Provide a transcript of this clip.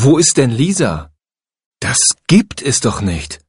Wo ist denn Lisa? Das gibt es doch nicht.